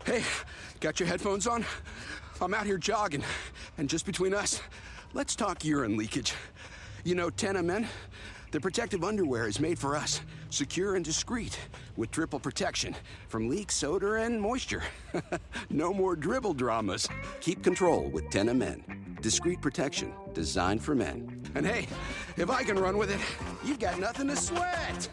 Hey, got your headphones on? I'm out here jogging, and just between us, let's talk urine leakage. You know, Tena Men, the protective underwear is made for us, secure and discreet, with triple protection from leaks, odor, and moisture. No more dribble dramas. Keep control with Tena Men. Discreet protection, designed for men. And hey, if I can run with it, you've got nothing to sweat.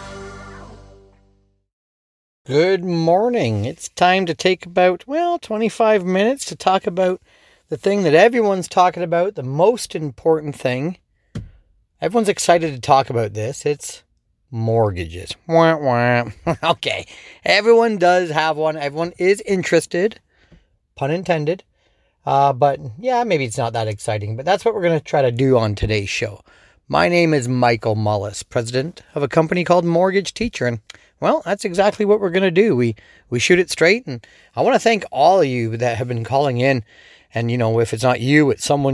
Good morning. It's time to take about, 25 minutes to talk about the thing that everyone's talking about, the most important thing. Everyone's excited to talk about this. It's mortgages. Wah, wah. Okay. Everyone does have one. Everyone is interested. Pun intended. But yeah, maybe it's not that exciting, but that's what we're going to try to do on today's show. My name is Michael Mullis, president of a company called Mortgage Teacher, and well, that's exactly what we're going to do. We shoot it straight, and I want to thank all of you that have been calling in. And, if it's not you, it's someone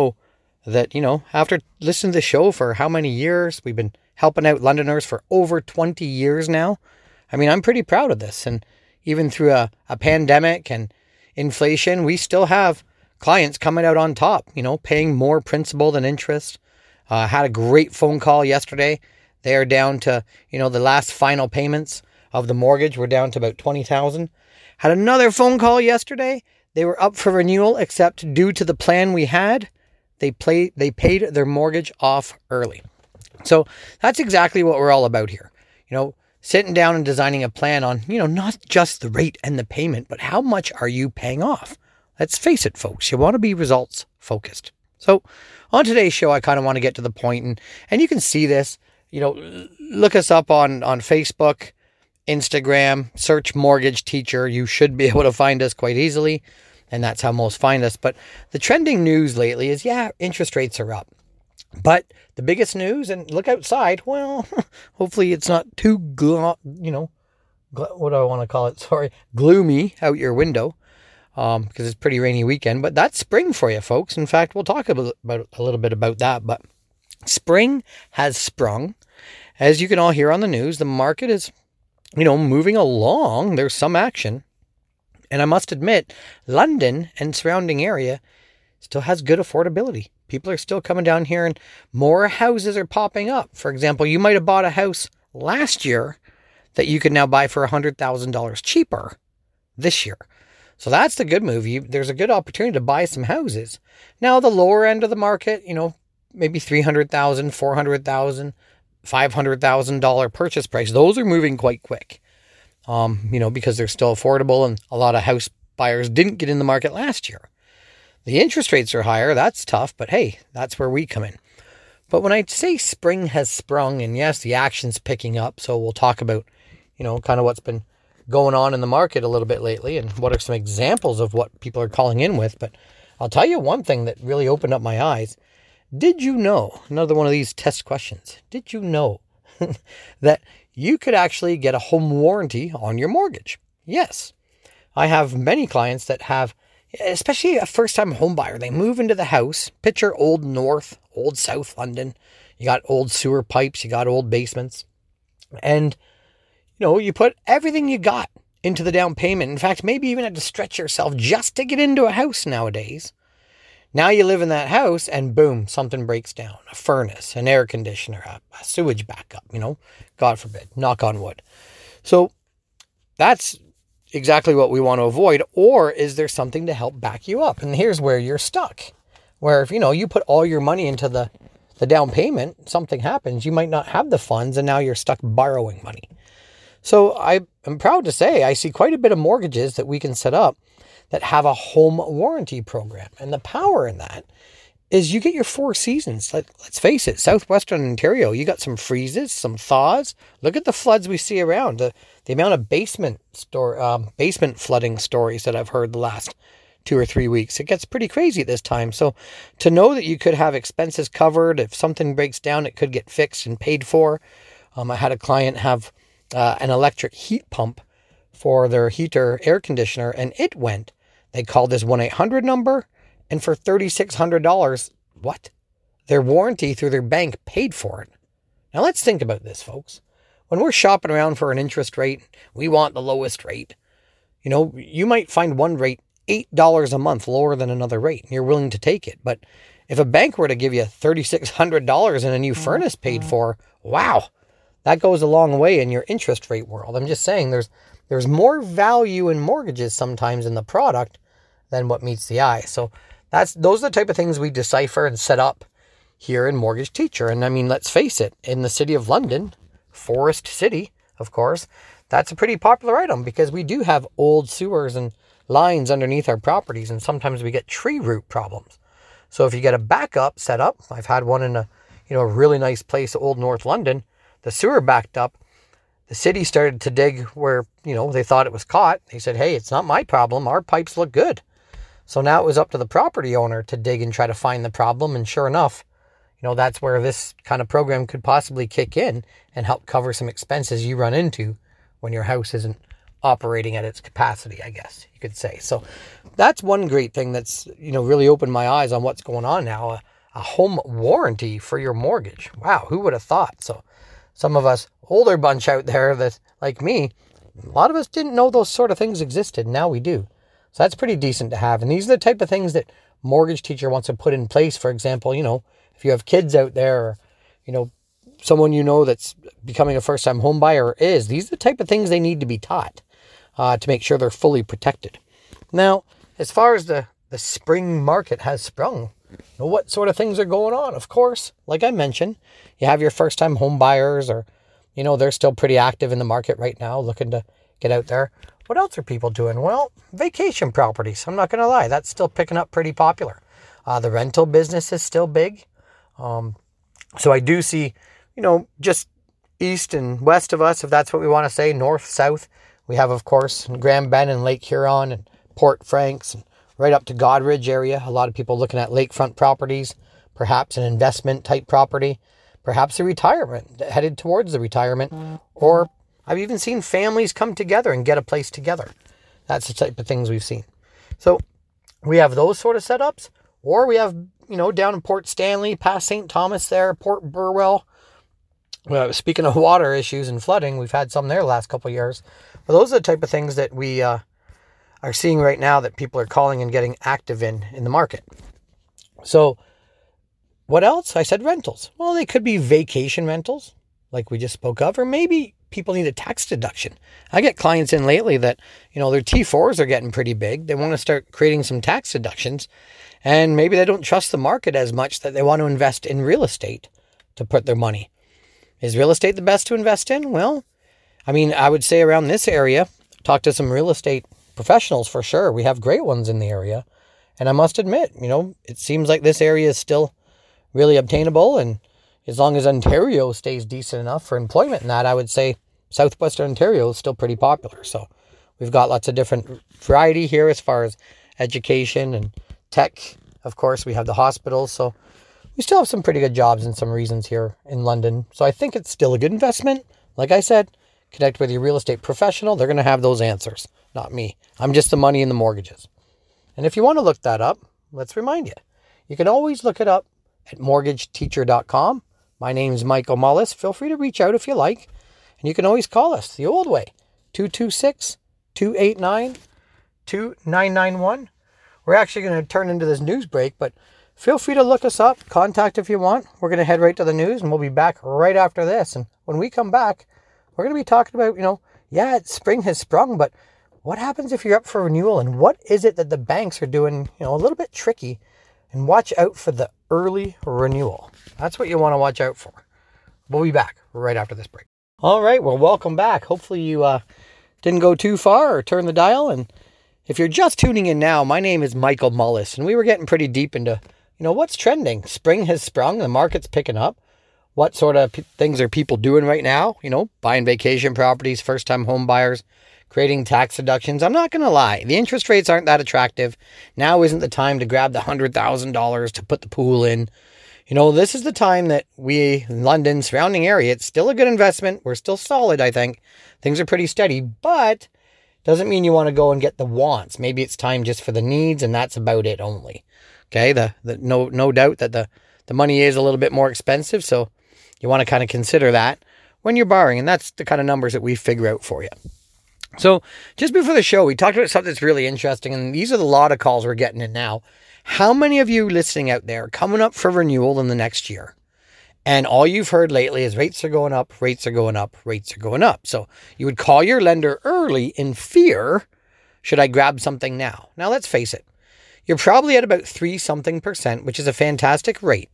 that, after listening to the show for how many years, we've been helping out Londoners for over 20 years now. I mean, I'm pretty proud of this. And even through a pandemic and inflation, we still have clients coming out on top, paying more principal than interest. Had a great phone call yesterday. They are down to, the last final payments of the mortgage. We're down to about $20,000. Had another phone call yesterday. They were up for renewal, except due to the plan we had, they paid their mortgage off early. So that's exactly what we're all about here. Sitting down and designing a plan on, not just the rate and the payment, but how much are you paying off? Let's face it, folks. You want to be results focused. So on today's show, I kind of want to get to the point, and you can see this. Look us up on Facebook, Instagram, search Mortgage Teacher. You should be able to find us quite easily, and that's how most find us. But the trending news lately is, interest rates are up. But the biggest news, and look outside, well, hopefully it's not too, what do I want to call it? Sorry, gloomy out your window, because it's a pretty rainy weekend. But that's spring for you, folks. In fact, we'll talk about a little bit about that. But spring has sprung. As you can all hear on the news, the market is, moving along. There's some action. And I must admit, London and surrounding area still has good affordability. People are still coming down here and more houses are popping up. For example, you might have bought a house last year that you can now buy for $100,000 cheaper this year. So that's the good move. There's a good opportunity to buy some houses. Now, the lower end of the market, maybe $300,000, $400,000, $500,000 purchase price. Those are moving quite quick, because they're still affordable and a lot of house buyers didn't get in the market last year. The interest rates are higher. That's tough, but hey, that's where we come in. But when I say spring has sprung, and yes, the action's picking up, so we'll talk about, kind of what's been going on in the market a little bit lately and what are some examples of what people are calling in with. But I'll tell you one thing that really opened up my eyes. Did you know, another one of these test questions, did you know that you could actually get a home warranty on your mortgage? Yes. I have many clients that have, especially a first-time home buyer, they move into the house, picture old North, old South London, you got old sewer pipes, you got old basements, and, you put everything you got into the down payment. In fact, maybe even had to stretch yourself just to get into a house nowadays. Now you live in that house and boom, something breaks down. A furnace, an air conditioner, a sewage backup, God forbid, knock on wood. So that's exactly what we want to avoid. Or is there something to help back you up? And here's where you're stuck. Where if, you put all your money into the down payment, something happens, you might not have the funds and now you're stuck borrowing money. So I am proud to say I see quite a bit of mortgages that we can set up that have a home warranty program. And the power in that is you get your 4 seasons. Let's face it, Southwestern Ontario, you got some freezes, some thaws. Look at the floods we see around. The amount of basement flooding stories that I've heard the last 2 or 3 weeks. It gets pretty crazy at this time. So to know that you could have expenses covered, if something breaks down, it could get fixed and paid for. I had a client have an electric heat pump for their heater air conditioner, and it went. They called this 1-800 number, and for $3,600, their warranty through their bank paid for it. Now let's think about this, folks. When we're shopping around for an interest rate, we want the lowest rate. You might find one rate $8 a month lower than another rate, and you're willing to take it. But if a bank were to give you $3,600 and a new furnace paid for, wow, that goes a long way in your interest rate world. I'm just saying there's more value in mortgages sometimes in the product than what meets the eye. So those are the type of things we decipher and set up here in Mortgage Teacher. And I mean, let's face it, in the city of London, Forest City, of course, that's a pretty popular item because we do have old sewers and lines underneath our properties, and sometimes we get tree root problems. So if you get a backup set up, I've had one in a really nice place, Old North London, the sewer backed up. The city started to dig where, they thought it was caught. They said, hey, it's not my problem. Our pipes look good. So now it was up to the property owner to dig and try to find the problem. And sure enough, that's where this kind of program could possibly kick in and help cover some expenses you run into when your house isn't operating at its capacity, I guess you could say. So that's one great thing that's, really opened my eyes on what's going on now. A home warranty for your mortgage. Wow, who would have thought? So some of us older bunch out there that, like me, a lot of us didn't know those sort of things existed. Now we do. So that's pretty decent to have. And these are the type of things that Mortgage Teacher wants to put in place. For example, if you have kids out there, or, someone that's becoming a first-time home buyer these are the type of things they need to be taught to make sure they're fully protected. Now, as far as the spring market has sprung, what sort of things are going on? Of course, like I mentioned, you have your first-time home buyers, or, they're still pretty active in the market right now, looking to get out there. What else are people doing? Well, vacation properties. I'm not going to lie. That's still picking up pretty popular. The rental business is still big. So I do see, just east and west of us, if that's what we want to say, north, south. We have, of course, Grand Bend and Lake Huron and Port Franks and right up to Godridge area. A lot of people looking at lakefront properties, perhaps an investment type property, perhaps a retirement, headed towards the retirement, or I've even seen families come together and get a place together. That's the type of things we've seen. So we have those sort of setups, or we have, down in Port Stanley, past St. Thomas there, Port Burwell. Speaking of water issues and flooding, we've had some there the last couple of years. But those are the type of things that we are seeing right now that people are calling and getting active in the market. So what else? I said rentals. Well, they could be vacation rentals, like we just spoke of, or maybe people need a tax deduction. I get clients in lately that, their T4s are getting pretty big. They want to start creating some tax deductions, and maybe they don't trust the market as much that they want to invest in real estate to put their money. Is real estate the best to invest in? Well, I would say around this area, talk to some real estate professionals for sure. We have great ones in the area. And I must admit, it seems like this area is still really obtainable. And as long as Ontario stays decent enough for employment and that, I would say Southwestern Ontario is still pretty popular. So we've got lots of different variety here as far as education and tech. Of course, we have the hospitals. So we still have some pretty good jobs in some reasons here in London. So I think it's still a good investment. Like I said, connect with your real estate professional. They're going to have those answers, not me. I'm just the money and the mortgages. And if you want to look that up, let's remind you, you can always look it up at mortgageteacher.com. My name's Michael Mullis. Feel free to reach out if you like. And you can always call us the old way, 226-289-2991. We're actually going to turn into this news break, but feel free to look us up, contact if you want. We're going to head right to the news, and we'll be back right after this. And when we come back, we're going to be talking about, spring has sprung, but what happens if you're up for renewal, and what is it that the banks are doing, a little bit tricky, and watch out for the early renewal. That's what you want to watch out for. We'll be back right after this break. All right, well, welcome back. Hopefully you didn't go too far or turn the dial. And if you're just tuning in now, my name is Michael Mullis, and we were getting pretty deep into, what's trending. Spring has sprung, the market's picking up. What sort of things are people doing right now? Buying vacation properties, first-time home buyers, creating tax deductions. I'm not going to lie. The interest rates aren't that attractive. Now isn't the time to grab the $100,000 to put the pool in. This is the time that we, in London, surrounding area, it's still a good investment. We're still solid, I think. Things are pretty steady, but doesn't mean you want to go and get the wants. Maybe it's time just for the needs, and that's about it only. Okay, no doubt that the money is a little bit more expensive, so you want to kind of consider that when you're borrowing, and that's the kind of numbers that we figure out for you. So just before the show, we talked about something that's really interesting, and these are the lot of calls we're getting in now. How many of you listening out there coming up for renewal in the next year? And all you've heard lately is rates are going up, rates are going up, rates are going up. So you would call your lender early in fear, should I grab something now? Now let's face it. You're probably at about 3% which is a fantastic rate.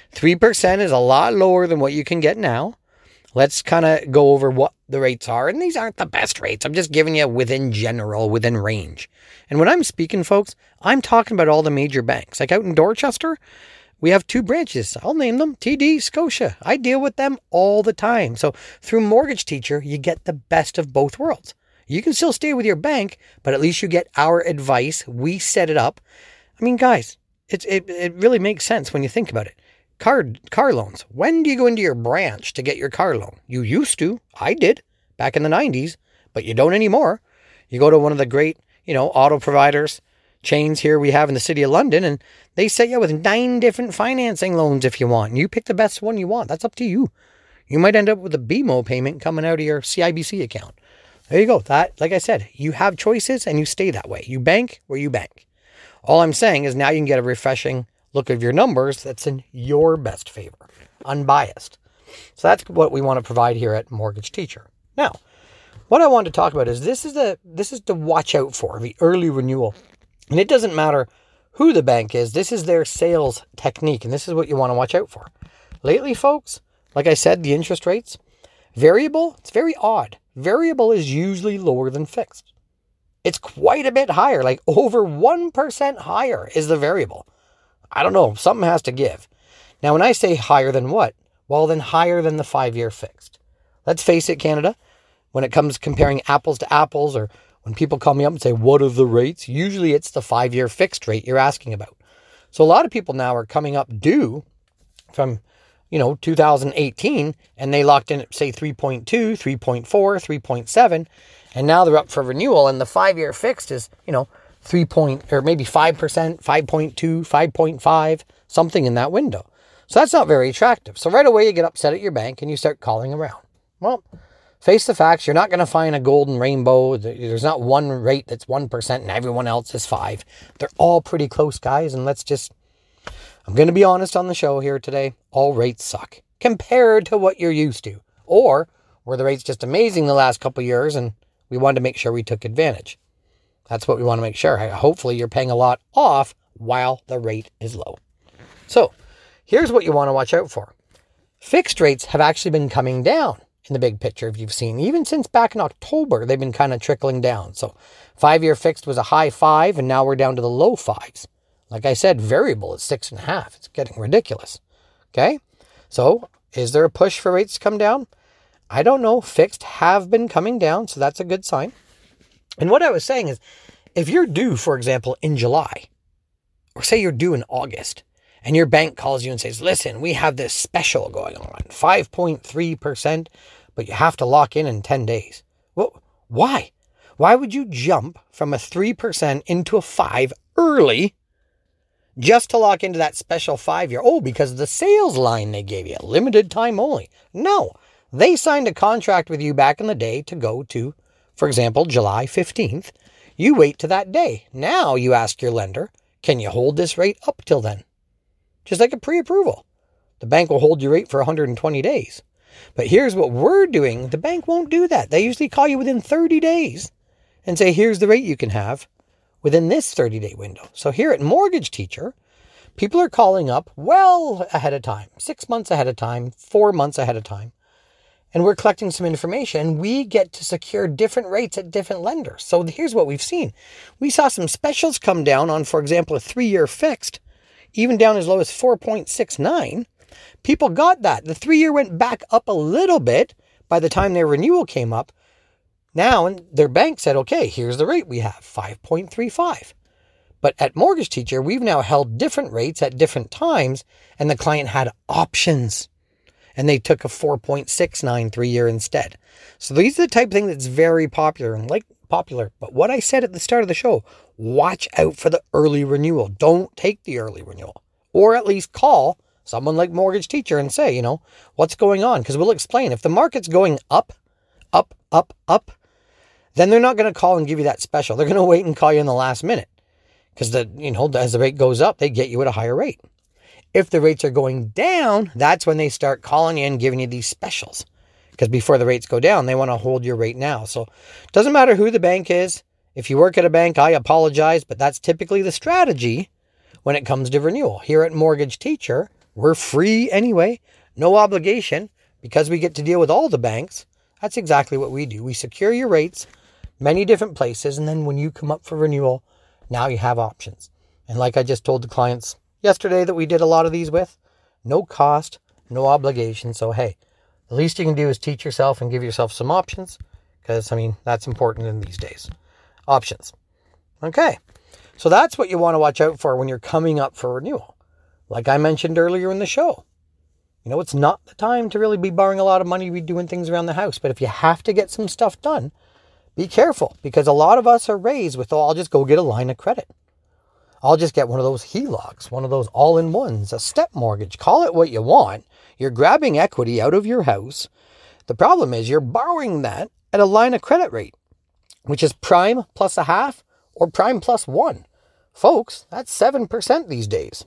3% is a lot lower than what you can get now. Let's kind of go over what the rates are. And these aren't the best rates. I'm just giving you within range. And when I'm speaking, folks, I'm talking about all the major banks. Like out in Dorchester, we have 2 branches. I'll name them TD, Scotia. I deal with them all the time. So through Mortgage Teacher, you get the best of both worlds. You can still stay with your bank, but at least you get our advice. We set it up. I mean, guys, it really makes sense when you think about it. Car loans. When do you go into your branch to get your car loan? You used to. I did back in the 90s, but you don't anymore. You go to one of the great, auto providers, chains here we have in the city of London, and they set you up with 9 different financing loans if you want. And you pick the best one you want. That's up to you. You might end up with a BMO payment coming out of your CIBC account. There you go. That, like I said, you have choices and you stay that way. You bank where you bank. All I'm saying is now you can get a refreshing look of your numbers that's in your best favor, unbiased. So that's what we want to provide here at Mortgage Teacher. Now, what I want to talk about is this is to watch out for, the early renewal. And it doesn't matter who the bank is. This is their sales technique, and this is what you want to watch out for. Lately, folks, like I said, the interest rates, variable, it's very odd. Variable is usually lower than fixed. It's quite a bit higher, like over 1% higher is the variable. I don't know, something has to give. Now, when I say higher than what? Well, then higher than the 5-year fixed. Let's face it, Canada, when it comes comparing apples to apples, or when people call me up and say, what are the rates? Usually it's the 5-year fixed rate you're asking about. So a lot of people now are coming up due from, 2018, and they locked in at, say, 3.2, 3.4, 3.7, and now they're up for renewal, and the 5-year fixed is, 3 or maybe 5%, 5.2, 5.5, something in that window. So that's not very attractive. So right away you get upset at your bank and you start calling around. Well, face the facts, you're not going to find a golden rainbow. There's not one rate that's 1% and everyone else is 5%. They're all pretty close, guys, and I'm going to be honest on the show here today. All rates suck compared to what you're used to. Or were the rates just amazing the last couple of years and we wanted to make sure we took advantage. That's what we want to make sure. Hopefully you're paying a lot off while the rate is low. So here's what you want to watch out for. Fixed rates have actually been coming down in the big picture, if you've seen. Even since back in October, they've been kind of trickling down. So 5-year fixed was a high 5, and now we're down to the low 5s. Like I said, variable is 6.5. It's getting ridiculous. Okay? So is there a push for rates to come down? I don't know. Fixed have been coming down, so that's a good sign. And what I was saying is, if you're due, for example, in July, or say you're due in August, and your bank calls you and says, listen, we have this special going on, 5.3%, but you have to lock in 10 days. Well, why? Why would you jump from a 3% into a 5 early just to lock into that special 5-year? Oh, because of the sales line they gave you, limited time only. No, they signed a contract with you back in the day to go to, for example, July 15th. You wait to that day. Now you ask your lender, can you hold this rate up till then? Just like a pre-approval. The bank will hold your rate for 120 days. But here's what we're doing. The bank won't do that. They usually call you within 30 days and say, here's the rate you can have within this 30-day window. So here at Mortgage Teacher, people are calling up well ahead of time, 6 months ahead of time, 4 months ahead of time. And we're collecting some information. We get to secure different rates at different lenders. So here's what we've seen. We saw some specials come down on, for example, a 3-year fixed, even down as low as 4.69. People got that. The 3-year went back up a little bit by the time their renewal came up. Now, and their bank said, okay, here's the rate we have, 5.35. But at Mortgage Teacher, we've now held different rates at different times, and the client had options. And they took a 4.69 3-year instead. So these are the type of thing that's very popular. But what I said at the start of the show, watch out for the early renewal. Don't take the early renewal. Or at least call someone like Mortgage Teacher and say, what's going on? Because we'll explain. If the market's going up, then they're not going to call and give you that special. They're going to wait and call you in the last minute. Because as the rate goes up, they get you at a higher rate. If the rates are going down, that's when they start calling you and giving you these specials. Because before the rates go down, they want to hold your rate now. So it doesn't matter who the bank is. If you work at a bank, I apologize, but that's typically the strategy when it comes to renewal. Here at Mortgage Teacher, we're free anyway, no obligation, because we get to deal with all the banks. That's exactly what we do. We secure your rates, many different places, and then when you come up for renewal, now you have options. And like I just told the clients yesterday that we did a lot of these with, no cost, no obligation. So hey, the least you can do is teach yourself and give yourself some options, because that's important in these days. Options. Okay. So that's what you want to watch out for when you're coming up for renewal. Like I mentioned earlier in the show, it's not the time to really be borrowing a lot of money, be doing things around the house. But if you have to get some stuff done, be careful, because a lot of us are raised with, I'll just go get a line of credit. I'll just get one of those HELOCs, one of those all-in-ones, a step mortgage. Call it what you want. You're grabbing equity out of your house. The problem is you're borrowing that at a line of credit rate, which is prime plus a half or prime plus 1. Folks, that's 7% these days.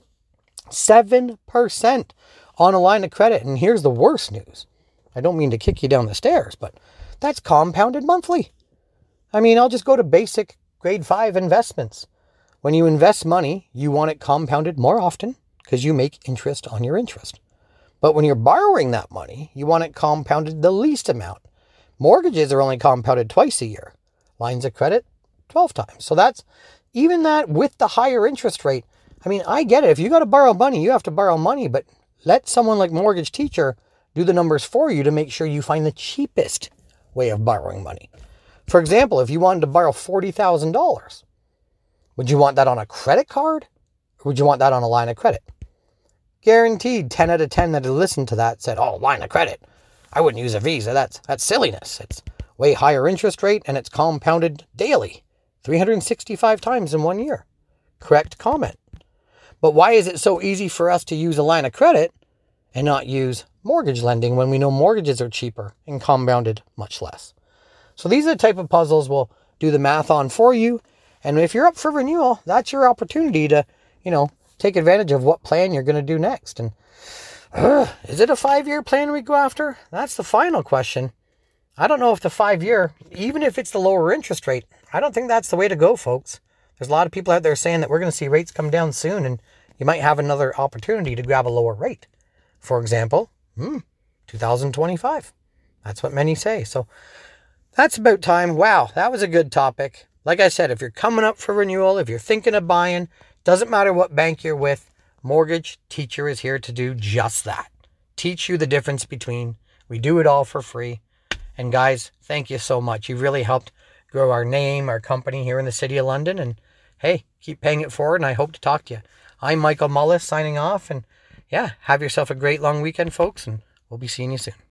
7% on a line of credit. And here's the worst news. I don't mean to kick you down the stairs, but that's compounded monthly. I'll just go to basic grade 5 investments. When you invest money, you want it compounded more often because you make interest on your interest. But when you're borrowing that money, you want it compounded the least amount. Mortgages are only compounded twice a year. Lines of credit, 12 times. So that's even that with the higher interest rate. I get it. If you got to borrow money, you have to borrow money, but let someone like Mortgage Teacher do the numbers for you to make sure you find the cheapest way of borrowing money. For example, if you wanted to borrow $40,000, would you want that on a credit card? Or would you want that on a line of credit? Guaranteed 10 out of 10 that had listened to that said, line of credit. I wouldn't use a Visa. That's silliness. It's way higher interest rate and it's compounded daily, 365 times in 1 year. Correct comment. But why is it so easy for us to use a line of credit and not use mortgage lending when we know mortgages are cheaper and compounded much less? So these are the type of puzzles we'll do the math on for you. And if you're up for renewal, that's your opportunity to, take advantage of what plan you're going to do next. And is it a 5-year plan we go after? That's the final question. I don't know if the 5-year, even if it's the lower interest rate, I don't think that's the way to go, folks. There's a lot of people out there saying that we're going to see rates come down soon and you might have another opportunity to grab a lower rate. For example, 2025. That's what many say. So that's about time. Wow, that was a good topic. Like I said, if you're coming up for renewal, if you're thinking of buying, doesn't matter what bank you're with, Mortgage Teacher is here to do just that. Teach you the difference between. We do it all for free. And guys, thank you so much. You've really helped grow our name, our company here in the City of London. And hey, keep paying it forward and I hope to talk to you. I'm Michael Mullis signing off. And yeah, have yourself a great long weekend, folks. And we'll be seeing you soon.